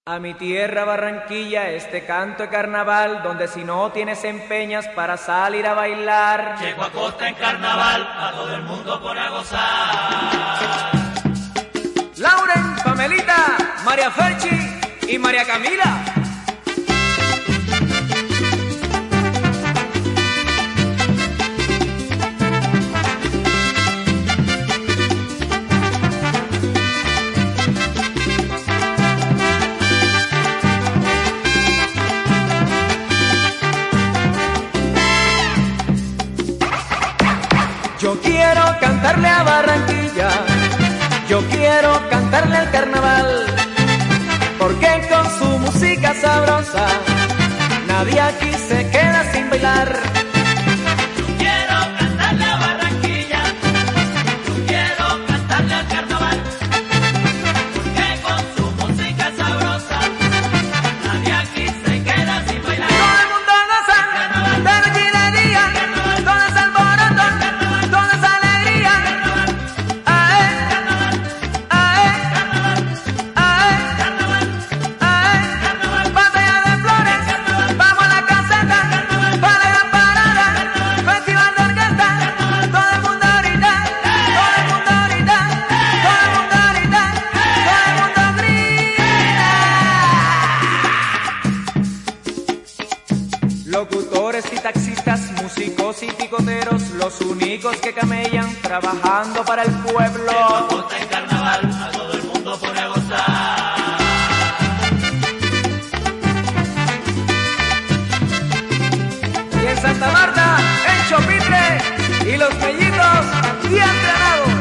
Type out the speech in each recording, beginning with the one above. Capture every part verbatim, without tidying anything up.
A mi tierra Barranquilla, este canto de carnaval, donde si no tienes empeñas para salir a bailar. Checo Acosta en carnaval, a todo el mundo pone a gozar. Lauren, Pamelita, María Ferchi y María Camila. Yo quiero cantarle a Barranquilla, yo quiero cantarle al carnaval, porque con su música sabrosa nadie aquí se queda sin bailar. Yo quiero cantarle a Barranquilla, yo quiero cantarle al carnaval, porque con su música sabrosa nadie aquí se queda sin bailar. Todo el mundo goza, Carnaval, de noche y de día, carnaval, todo es alboroto, carnaval, todo es alegría. carnaval, Ae, carnaval, ae, carnaval, ae, carnaval, ae. carnaval. Batalla de flores, vamos a la caseta, para la parada, festival de orquesta, todo el mundo ahorita, todo el mundo ahorita, todo el mundo ahorita, todo el mundo grita. Locutores y taxistas, músicos y picoteros, los únicos que camellan trabajando para el Checo pueblo. Acosta en carnaval, a todo el mundo pone a gozar. Y en Santa Marta, en Chopitre y los mellitos bien entrenados.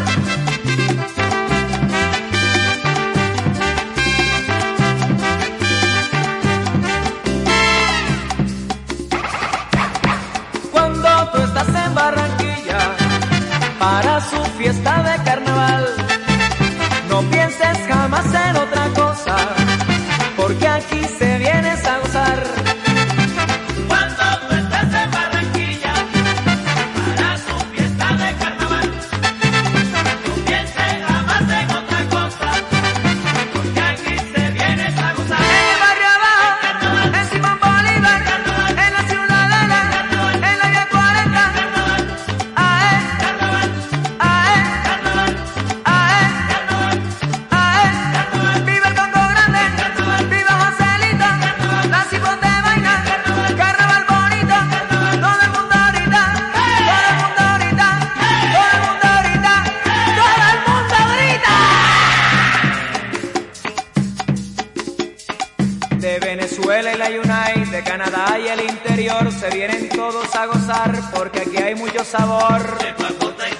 Cuando tú estás en Barranquilla para su fiesta de carnaval, no pienses jamás en otra cosa, porque aquí se vienes a gozar. Cuando tú estás en Barranquilla para su fiesta de carnaval, no pienses jamás en otra cosa, porque aquí se vienes a gozar. En el barrio abajo, en Simón Bolívar, en la Ciudadela, en la vía cuarenta, ae, Carnaval, ae, carnaval, ae, carnaval, ae. Viva el Congo Grande, viva Joselito, la Simón de vaina, carnaval bonito, todo el mundo ahorita, todo el mundo ahorita, todo el mundo ahorita, todo el mundo ahorita. De Venezuela y la Unite, de Canadá y el interior, se vienen todos a gozar porque aquí hay mucho sabor. Checo Acosta en